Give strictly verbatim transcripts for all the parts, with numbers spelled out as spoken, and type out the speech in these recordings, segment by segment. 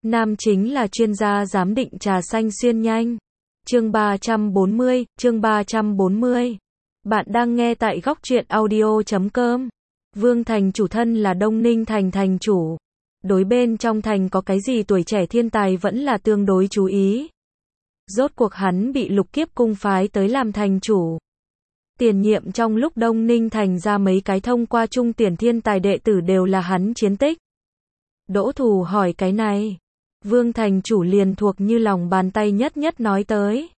Nam chính là chuyên gia giám định trà xanh xuyên nhanh. Chương ba trăm bốn mươi, chương ba trăm bốn mươi. Bạn đang nghe tại góc truyện audio chấm com. Vương Thành chủ thân là Đông Ninh thành thành chủ. Đối bên trong thành có cái gì tuổi trẻ thiên tài vẫn là tương đối chú ý. Rốt cuộc hắn bị Lục Kiếp cung phái tới làm thành chủ. Tiền nhiệm trong lúc Đông Ninh thành ra mấy cái thông qua trung tuyển thiên tài đệ tử đều là hắn chiến tích. Đỗ Thù hỏi cái này. Vương thành chủ liền thuộc như lòng bàn tay nhất nhất nói tới.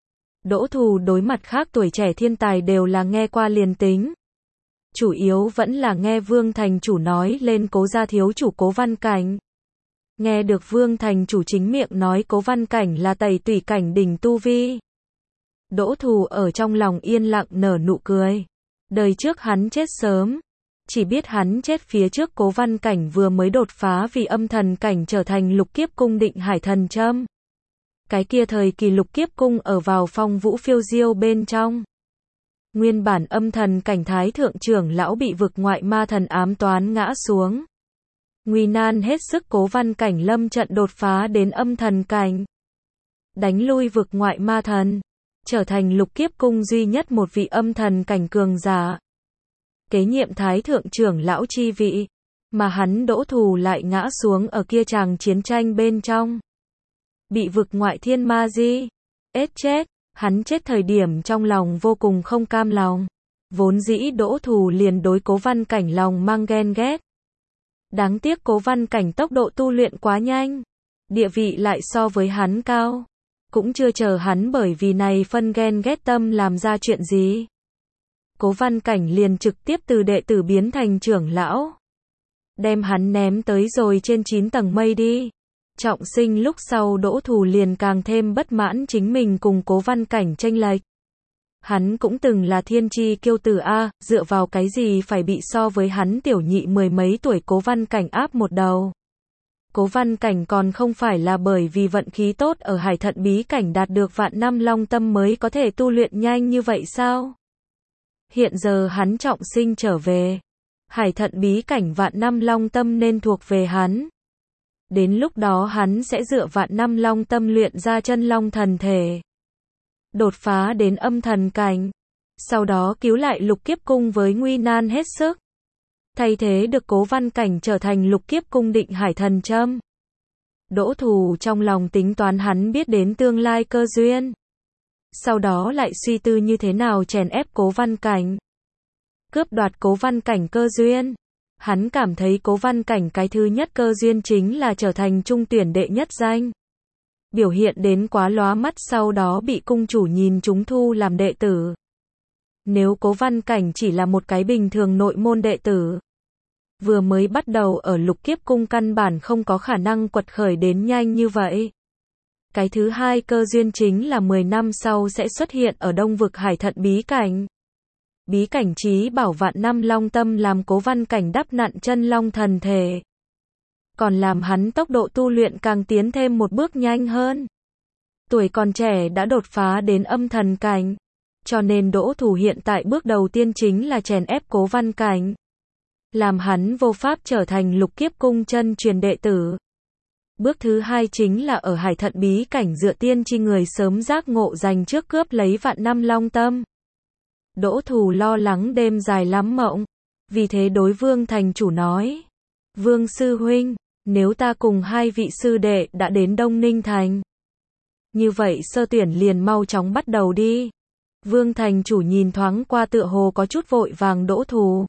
Đỗ Thù đối mặt khác tuổi trẻ thiên tài đều là nghe qua liền tính. Chủ yếu vẫn là nghe Vương thành chủ nói lên Cố gia thiếu chủ Cố Văn Cảnh. Nghe được Vương thành chủ chính miệng nói Cố Văn Cảnh là tẩy tủy cảnh đỉnh tu vi. Đỗ Thù ở trong lòng yên lặng nở nụ cười. Đời trước hắn chết sớm. Chỉ biết hắn chết phía trước Cố Văn Cảnh vừa mới đột phá vì âm thần cảnh trở thành Lục Kiếp cung định hải thần châm. Cái kia thời kỳ Lục Kiếp cung ở vào phong vũ phiêu diêu bên trong. Nguyên bản âm thần cảnh thái thượng trưởng lão bị vực ngoại ma thần ám toán ngã xuống. Nguy nan hết sức Cố Văn Cảnh lâm trận đột phá đến âm thần cảnh. Đánh lui vực ngoại ma thần. Trở thành Lục Kiếp cung duy nhất một vị âm thần cảnh cường giả. Kế nhiệm thái thượng trưởng lão chi vị. Mà hắn Đỗ Thù lại ngã xuống ở kia tràng chiến tranh bên trong. Bị vực ngoại thiên ma di. Ết chết. Hắn chết thời điểm trong lòng vô cùng không cam lòng. Vốn dĩ Đỗ Thù liền đối Cố Văn Cảnh lòng mang ghen ghét. Đáng tiếc Cố Văn Cảnh tốc độ tu luyện quá nhanh. Địa vị lại so với hắn cao. Cũng chưa chờ hắn bởi vì này phân ghen ghét tâm làm ra chuyện gì. Cố Văn Cảnh liền trực tiếp từ đệ tử biến thành trưởng lão. Đem hắn ném tới rồi trên chín tầng mây đi. Trọng sinh lúc sau Đỗ Thù liền càng thêm bất mãn chính mình cùng Cố Văn Cảnh chênh lệch. Hắn cũng từng là thiên chi kiêu tử A, dựa vào cái gì phải bị so với hắn tiểu nhị mười mấy tuổi Cố Văn Cảnh áp một đầu. Cố Văn Cảnh còn không phải là bởi vì vận khí tốt ở Hải Thận bí cảnh đạt được vạn năm long tâm mới có thể tu luyện nhanh như vậy sao? Hiện giờ hắn trọng sinh trở về. Hải Thận bí cảnh vạn năm long tâm nên thuộc về hắn. Đến lúc đó hắn sẽ dựa vạn năm long tâm luyện ra chân long thần thể. Đột phá đến âm thần cảnh. Sau đó cứu lại Lục Kiếp cung với nguy nan hết sức. Thay thế được Cố Văn Cảnh trở thành Lục Kiếp cung định hải thần châm. Đỗ Thù trong lòng tính toán hắn biết đến tương lai cơ duyên. Sau đó lại suy tư như thế nào chèn ép Cố Văn Cảnh. Cướp đoạt Cố Văn Cảnh cơ duyên. Hắn cảm thấy Cố Văn Cảnh cái thứ nhất cơ duyên chính là trở thành trung tuyển đệ nhất danh. Biểu hiện đến quá lóa mắt sau đó bị cung chủ nhìn chúng thu làm đệ tử. Nếu Cố Văn Cảnh chỉ là một cái bình thường nội môn đệ tử. Vừa mới bắt đầu ở Lục Kiếp cung căn bản không có khả năng quật khởi đến nhanh như vậy. Cái thứ hai cơ duyên chính là mười năm sau sẽ xuất hiện ở Đông vực Hải Thận bí cảnh. Bí cảnh trí bảo vạn năm long tâm làm Cố Văn Cảnh đắp nặn chân long thần thể. Còn làm hắn tốc độ tu luyện càng tiến thêm một bước nhanh hơn. Tuổi còn trẻ đã đột phá đến âm thần cảnh. Cho nên Đỗ Thù hiện tại bước đầu tiên chính là chèn ép Cố Văn Cảnh. Làm hắn vô pháp trở thành Lục Kiếp cung chân truyền đệ tử. Bước thứ hai chính là ở Hải Thận bí cảnh dựa tiên chi người sớm giác ngộ dành trước cướp lấy vạn năm long tâm. Đỗ Thù lo lắng đêm dài lắm mộng. Vì thế đối Vương thành chủ nói. Vương sư huynh, nếu ta cùng hai vị sư đệ đã đến Đông Ninh thành. Như vậy sơ tuyển liền mau chóng bắt đầu đi. Vương thành chủ nhìn thoáng qua tựa hồ có chút vội vàng Đỗ Thù.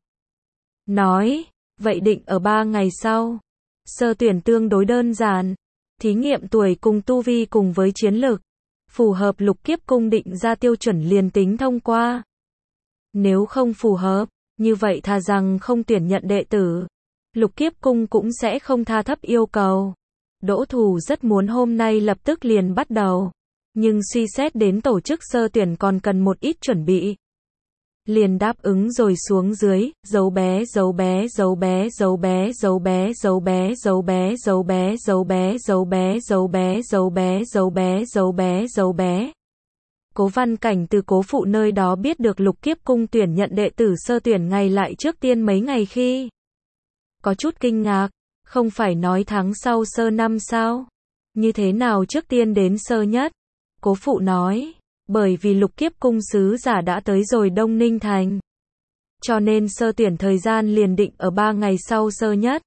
Nói, vậy định ở ba ngày sau. Sơ tuyển tương đối đơn giản. Thí nghiệm tuổi cùng tu vi cùng với chiến lược. Phù hợp Lục Kiếp cung định ra tiêu chuẩn liền tính thông qua. Nếu không phù hợp, như vậy thà rằng không tuyển nhận đệ tử. Lục Kiếp cung cũng sẽ không tha thấp yêu cầu. Đỗ Thù rất muốn hôm nay lập tức liền bắt đầu. Nhưng suy xét đến tổ chức sơ tuyển còn cần một ít chuẩn bị. Liền đáp ứng rồi xuống dưới, dấu bé dấu bé dấu bé dấu bé dấu bé dấu bé dấu bé dấu bé dấu bé dấu bé dấu bé dấu bé dấu bé dấu bé dấu bé. Cố Văn Cảnh từ cố phụ nơi đó biết được Lục Kiếp cung tuyển nhận đệ tử sơ tuyển ngày lại trước tiên mấy ngày khi. Có chút kinh ngạc, Không phải nói tháng sau sơ năm sao? Như thế nào trước tiên đến sơ nhất? Cố phụ nói, bởi vì lục kiếp cung sứ giả đã tới rồi Đông Ninh Thành. Cho nên sơ tuyển thời gian liền định ở ba ngày sau sơ nhất.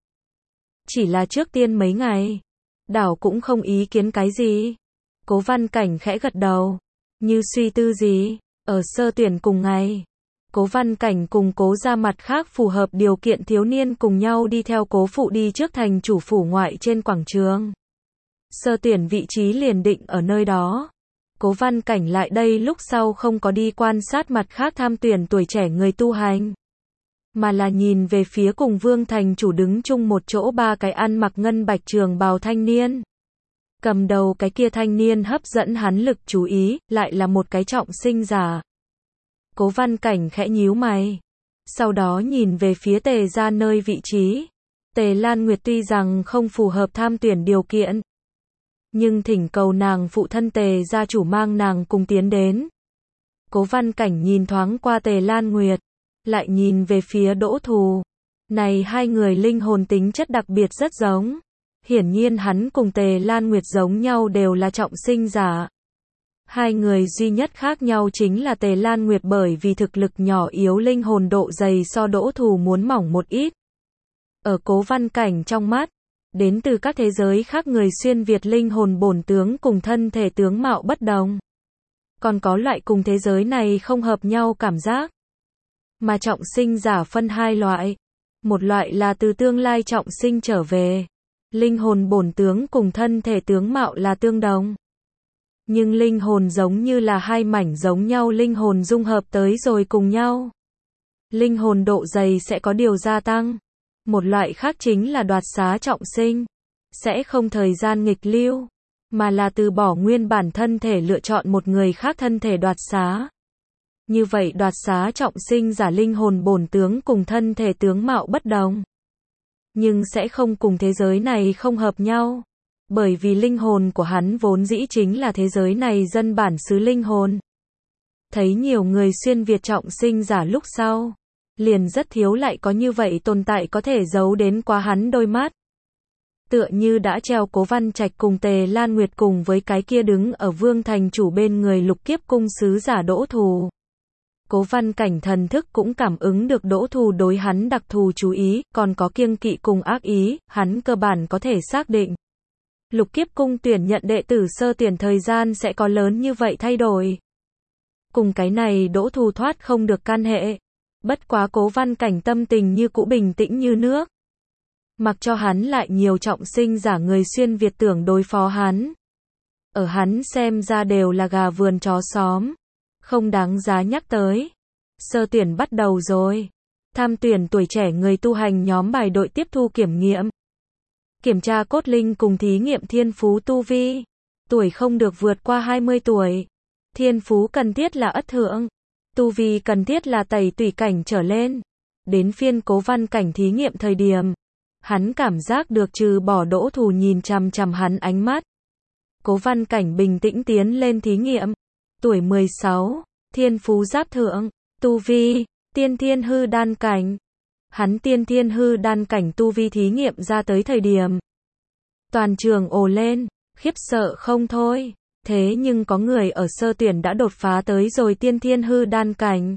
Chỉ là trước tiên mấy ngày. Đảo cũng không ý kiến cái gì. Cố Văn Cảnh khẽ gật đầu. Như suy tư gì, ở sơ tuyển cùng ngày. Cố Văn Cảnh cùng Cố ra mặt khác phù hợp điều kiện thiếu niên cùng nhau đi theo cố phụ đi trước thành chủ phủ ngoại trên quảng trường. Sơ tuyển vị trí liền định ở nơi đó. Cố Văn Cảnh lại đây lúc sau không có đi quan sát mặt khác tham tuyển tuổi trẻ người tu hành. Mà là nhìn về phía cùng Vương thành chủ đứng chung một chỗ ba cái ăn mặc ngân bạch trường bào thanh niên. Cầm đầu cái kia thanh niên hấp dẫn hắn lực chú ý, lại là một cái trọng sinh giả. Cố Văn Cảnh khẽ nhíu mày. Sau đó nhìn về phía Tề gia nơi vị trí. Tề Lan Nguyệt tuy rằng không phù hợp tham tuyển điều kiện, nhưng thỉnh cầu nàng phụ thân Tề gia chủ mang nàng cùng tiến đến. Cố Văn Cảnh nhìn thoáng qua Tề Lan Nguyệt, lại nhìn về phía Đỗ Thù. Này hai người linh hồn tính chất đặc biệt rất giống. Hiển nhiên hắn cùng Tề Lan Nguyệt giống nhau đều là trọng sinh giả. Hai người duy nhất khác nhau chính là Tề Lan Nguyệt bởi vì thực lực nhỏ yếu linh hồn độ dày so Đỗ Thù muốn mỏng một ít. Ở Cố Văn Cảnh trong mắt, đến từ các thế giới khác người xuyên Việt linh hồn bổn tướng cùng thân thể tướng mạo bất đồng. Còn có loại cùng thế giới này không hợp nhau cảm giác. Mà trọng sinh giả phân hai loại. Một loại là từ tương lai trọng sinh trở về. Linh hồn bổn tướng cùng thân thể tướng mạo là tương đồng. Nhưng linh hồn giống như là hai mảnh giống nhau linh hồn dung hợp tới rồi cùng nhau. Linh hồn độ dày sẽ có điều gia tăng. Một loại khác chính là đoạt xá trọng sinh. Sẽ không thời gian nghịch lưu, mà là từ bỏ nguyên bản thân thể lựa chọn một người khác thân thể đoạt xá. Như vậy đoạt xá trọng sinh giả linh hồn bổn tướng cùng thân thể tướng mạo bất đồng. Nhưng sẽ không cùng thế giới này không hợp nhau. Bởi vì linh hồn của hắn vốn dĩ chính là thế giới này dân bản xứ linh hồn. Thấy nhiều người xuyên Việt trọng sinh giả lúc sau, liền rất thiếu lại có như vậy tồn tại có thể giấu đến quá hắn đôi mắt. Tựa như đã treo Cố Văn Trạch cùng Tề Lan Nguyệt cùng với cái kia đứng ở Vương thành chủ bên người lục kiếp cung sứ giả Đỗ Thù. Cố Văn Cảnh thần thức cũng cảm ứng được Đỗ Thù đối hắn đặc thù chú ý, còn có kiêng kỵ cùng ác ý, hắn cơ bản có thể xác định. Lục kiếp cung tuyển nhận đệ tử sơ tuyển thời gian sẽ có lớn như vậy thay đổi. Cùng cái này Đỗ Thù thoát không được can hệ. Bất quá Cố Văn Cảnh tâm tình như cũ bình tĩnh như nước. Mặc cho hắn lại nhiều trọng sinh giả người xuyên Việt tưởng đối phó hắn. Ở hắn xem ra đều là gà vườn chó xóm. Không đáng giá nhắc tới. Sơ tuyển bắt đầu rồi. Tham tuyển tuổi trẻ người tu hành nhóm bài đội tiếp thu kiểm nghiệm. Kiểm tra cốt linh cùng thí nghiệm thiên phú tu vi. Tuổi không được vượt qua hai mươi tuổi. Thiên phú cần thiết là ất thượng. Tu vi cần thiết là tẩy tùy cảnh trở lên. Đến phiên Cố Văn Cảnh thí nghiệm thời điểm. Hắn cảm giác được trừ bỏ Đỗ Thù nhìn chằm chằm hắn ánh mắt. Cố Văn Cảnh bình tĩnh tiến lên thí nghiệm. Tuổi mười sáu, thiên phú giáp thượng, tu vi, tiên thiên hư đan cảnh. Hắn tiên thiên hư đan cảnh tu vi thí nghiệm ra tới thời điểm. Toàn trường ồ lên, khiếp sợ không thôi. Thế nhưng có người ở sơ tuyển đã đột phá tới rồi tiên thiên hư đan cảnh.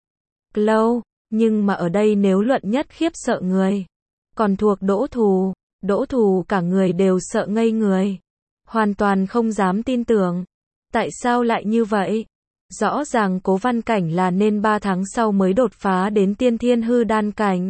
Lâu, nhưng mà ở đây nếu luận nhất khiếp sợ người. Còn thuộc Đỗ Thù, Đỗ Thù cả người đều sợ ngây người. Hoàn toàn không dám tin tưởng. Tại sao lại như vậy? Rõ ràng Cố Văn Cảnh là nên ba tháng sau mới đột phá đến tiên thiên hư đan cảnh.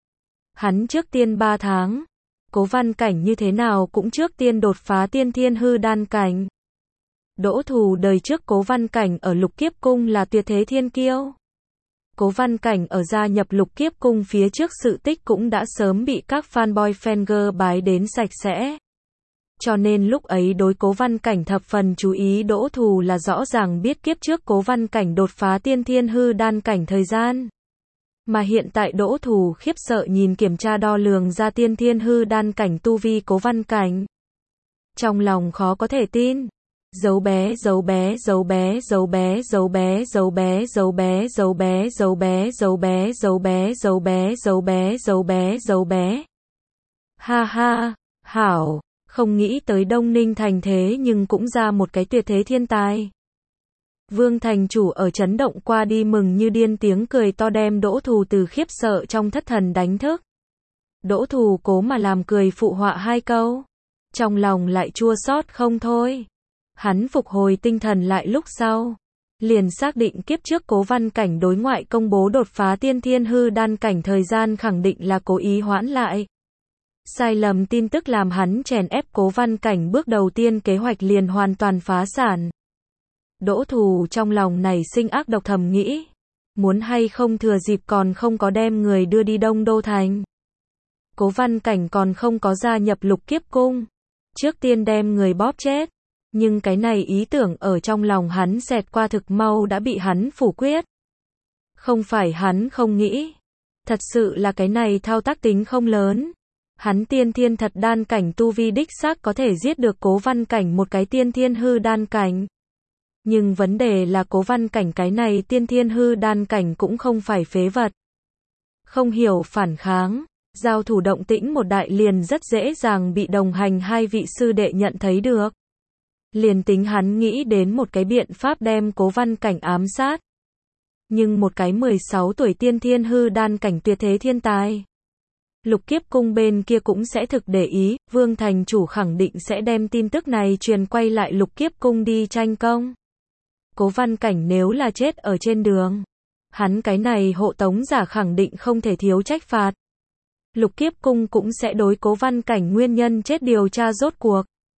Hắn trước tiên ba tháng. Cố Văn Cảnh như thế nào cũng trước tiên đột phá tiên thiên hư đan cảnh. Đỗ Thù đời trước Cố Văn Cảnh ở lục kiếp cung là tuyệt thế thiên kiêu. Cố Văn Cảnh ở gia nhập lục kiếp cung phía trước sự tích cũng đã sớm bị các fanboy fangirl bái đến sạch sẽ. Cho nên lúc ấy đối Cố Văn Cảnh thập phần chú ý Đỗ Thù là rõ ràng biết kiếp trước Cố Văn Cảnh đột phá tiên thiên hư đan cảnh thời gian. Mà hiện tại Đỗ Thù khiếp sợ nhìn kiểm tra đo lường ra tiên thiên hư đan cảnh tu vi Cố Văn Cảnh. Trong lòng khó có thể tin. Dấu bé, dấu bé, dấu bé, dấu bé, dấu bé, dấu bé, dấu bé, dấu bé, dấu bé, dấu bé, dấu bé, dấu bé, dấu bé, dấu bé, dấu bé. Ha ha, hảo, không nghĩ tới Đông Ninh thành thế nhưng cũng ra một cái tuyệt thế thiên tài. Vương thành chủ ở chấn động qua đi mừng như điên, tiếng cười to đem Đỗ Thù từ khiếp sợ trong thất thần đánh thức. Đỗ Thù cố mà làm cười phụ họa hai câu, trong lòng lại chua xót không thôi. Hắn phục hồi tinh thần lại lúc sau, liền xác định kiếp trước Cố Văn Cảnh đối ngoại công bố đột phá tiên thiên hư đan cảnh thời gian khẳng định là cố ý hoãn lại. Sai lầm tin tức làm hắn chèn ép Cố Văn Cảnh bước đầu tiên kế hoạch liền hoàn toàn phá sản. Đỗ Thù trong lòng nảy sinh ác độc thầm nghĩ, muốn hay không thừa dịp còn không có đem người đưa đi Đông Đô Thành. Cố Văn Cảnh còn không có gia nhập Lục Kiếp Cung, trước tiên đem người bóp chết. Nhưng cái này ý tưởng ở trong lòng hắn xẹt qua thực mau đã bị hắn phủ quyết. Không phải hắn không nghĩ, thật sự là cái này thao tác tính không lớn. Hắn tiên thiên thật đan cảnh tu vi đích xác có thể giết được Cố Văn Cảnh một cái tiên thiên hư đan cảnh. Nhưng vấn đề là Cố Văn Cảnh cái này tiên thiên hư đan cảnh cũng không phải phế vật. Không hiểu phản kháng, giao thủ động tĩnh một đại liền rất dễ dàng bị đồng hành hai vị sư đệ nhận thấy được. Liền tính hắn nghĩ đến một cái biện pháp đem Cố Văn Cảnh ám sát. Nhưng một cái mười sáu tuổi tiên thiên hư đan cảnh tuyệt thế thiên tài. Lục Kiếp Cung bên kia cũng sẽ thực để ý, Vương thành chủ khẳng định sẽ đem tin tức này truyền quay lại Lục Kiếp Cung đi tranh công. Cố Văn Cảnh nếu là chết ở trên đường, hắn cái này hộ tống giả khẳng định không thể thiếu trách phạt. Lục Kiếp Cung cũng sẽ đối Cố Văn Cảnh nguyên nhân chết điều tra rốt cuộc.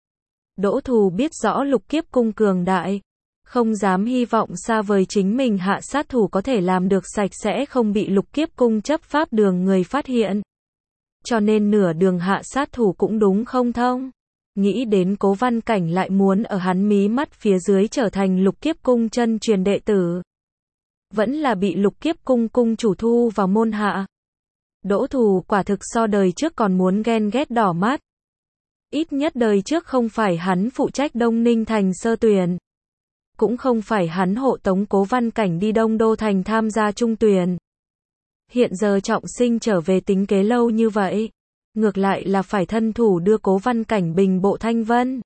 Đỗ Thù biết rõ Lục Kiếp Cung cường đại, không dám hy vọng xa vời chính mình hạ sát thủ có thể làm được sạch sẽ không bị Lục Kiếp Cung chấp pháp đường người phát hiện. Cho nên nửa đường hạ sát thủ cũng đúng không thông. Nghĩ đến Cố Văn Cảnh lại muốn ở hắn mí mắt phía dưới trở thành Lục Kiếp Cung chân truyền đệ tử. Vẫn là bị Lục Kiếp Cung cung chủ thu vào môn hạ. Đỗ Thù quả thực so đời trước còn muốn ghen ghét đỏ mắt. Ít nhất đời trước không phải hắn phụ trách Đông Ninh thành sơ tuyển. Cũng không phải hắn hộ tống Cố Văn Cảnh đi Đông Đô thành tham gia trung tuyển. Hiện giờ trọng sinh trở về tính kế lâu như vậy. Ngược lại là phải thân thủ đưa Cố Văn Cảnh bình bộ thanh vân.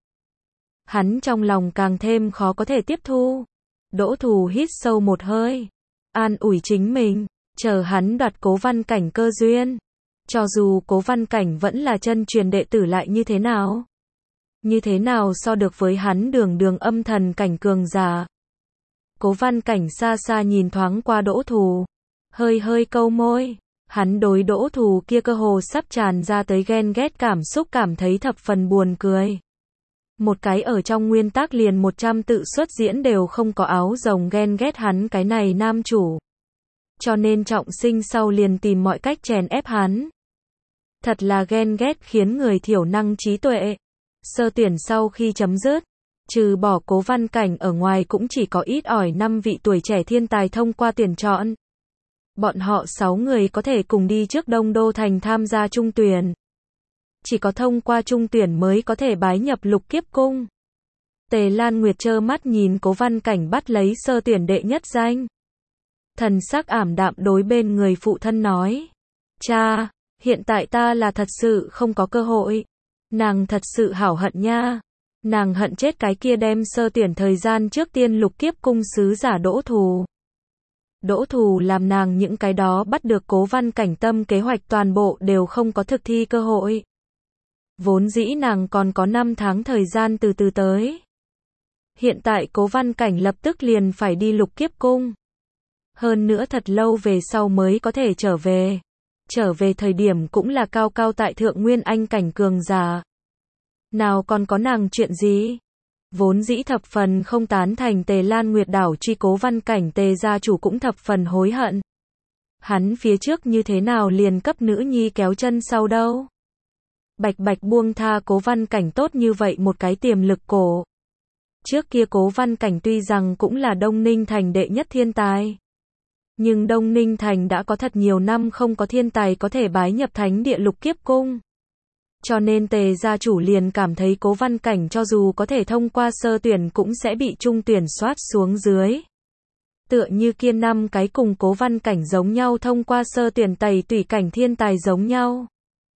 Hắn trong lòng càng thêm khó có thể tiếp thu. Đỗ Thù hít sâu một hơi, an ủi chính mình, chờ hắn đoạt Cố Văn Cảnh cơ duyên. Cho dù Cố Văn Cảnh vẫn là chân truyền đệ tử lại như thế nào? Như thế nào so được với hắn đường đường âm thần cảnh cường giả? Cố Văn Cảnh xa xa nhìn thoáng qua Đỗ Thù, hơi hơi câu môi. Hắn đối Đỗ Thù kia cơ hồ sắp tràn ra tới ghen ghét cảm xúc cảm thấy thập phần buồn cười. Một cái ở trong nguyên tắc liền một trăm tự xuất diễn đều không có áo rồng ghen ghét hắn cái này nam chủ. Cho nên trọng sinh sau liền tìm mọi cách chèn ép hắn. Thật là ghen ghét khiến người thiểu năng trí tuệ. Sơ tuyển sau khi chấm dứt, trừ bỏ Cố Văn Cảnh ở ngoài cũng chỉ có ít ỏi năm vị tuổi trẻ thiên tài thông qua tuyển chọn. Bọn họ sáu người có thể cùng đi trước Đông Đô thành tham gia trung tuyển. Chỉ có thông qua trung tuyển mới có thể bái nhập Lục Kiếp Cung. Tề Lan Nguyệt trơ mắt nhìn Cố Văn Cảnh bắt lấy sơ tuyển đệ nhất danh. Thần sắc ảm đạm đối bên người phụ thân nói. Cha, hiện tại ta là thật sự không có cơ hội. Nàng thật sự hảo hận nha. Nàng hận chết cái kia đem sơ tuyển thời gian trước tiên Lục Kiếp Cung sứ giả Đỗ Thù. Đỗ Thù làm nàng những cái đó bắt được Cố Văn Cảnh tâm kế hoạch toàn bộ đều không có thực thi cơ hội. Vốn dĩ nàng còn có năm tháng thời gian từ từ tới. Hiện tại Cố Văn Cảnh lập tức liền phải đi Lục Kiếp Cung. Hơn nữa thật lâu về sau mới có thể trở về. Trở về thời điểm cũng là cao cao tại thượng nguyên anh cảnh cường giả. Nào còn có nàng chuyện gì? Vốn dĩ thập phần không tán thành Tề Lan Nguyệt đảo truy Cố Văn Cảnh, Tề gia chủ cũng thập phần hối hận. Hắn phía trước như thế nào liền cấp nữ nhi kéo chân sau đâu? Bạch bạch buông tha Cố Văn Cảnh tốt như vậy một cái tiềm lực cổ. Trước kia Cố Văn Cảnh tuy rằng cũng là Đông Ninh thành đệ nhất thiên tài. Nhưng Đông Ninh thành đã có thật nhiều năm không có thiên tài có thể bái nhập thánh địa Lục Kiếp Cung. Cho nên Tề gia chủ liền cảm thấy Cố Văn Cảnh cho dù có thể thông qua sơ tuyển cũng sẽ bị trung tuyển soát xuống dưới. Tựa như kia năm cái cùng Cố Văn Cảnh giống nhau thông qua sơ tuyển tẩy tủy cảnh thiên tài giống nhau.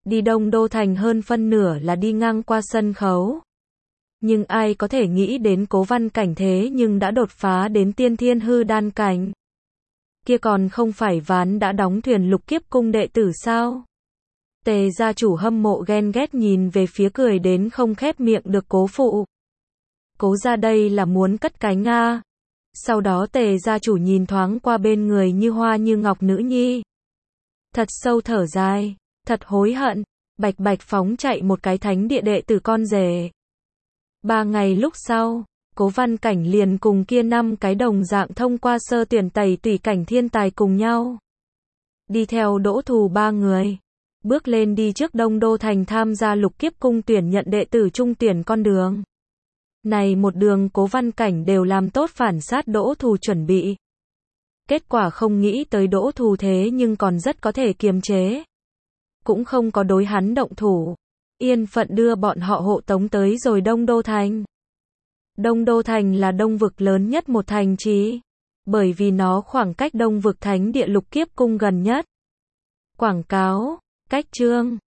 Đi Đông Đô Thành hơn phân nửa là đi ngang qua sân khấu. Nhưng ai có thể nghĩ đến Cố Văn Cảnh thế nhưng đã đột phá đến tiên thiên hư đan cảnh. Kia còn không phải ván đã đóng thuyền lục kiếp cung đệ tử sao? Tề gia chủ hâm mộ ghen ghét nhìn về phía cười đến không khép miệng được Cố phụ. Cố gia đây là muốn cất cánh a. Sau đó Tề gia chủ nhìn thoáng qua bên người như hoa như ngọc nữ nhi. Thật sâu thở dài, thật hối hận, bạch bạch phóng chạy một cái thánh địa đệ tử con rể. Ba ngày lúc sau, Cố Văn Cảnh liền cùng kia năm cái đồng dạng thông qua sơ tuyển tẩy tùy cảnh thiên tài cùng nhau. Đi theo Đỗ Thù ba người. Bước lên đi trước Đông Đô Thành tham gia lục kiếp cung tuyển nhận đệ tử trung tuyển con đường. Này một đường Cố Văn Cảnh đều làm tốt phản sát Đỗ Thù chuẩn bị. Kết quả không nghĩ tới Đỗ Thù thế nhưng còn rất có thể kiềm chế. Cũng không có đối hắn động thủ. Yên phận đưa bọn họ hộ tống tới rồi Đông Đô Thành. Đông Đô Thành là đông vực lớn nhất một thành trì. Bởi vì nó khoảng cách đông vực thánh địa lục kiếp cung gần nhất. Quảng cáo, cách chương.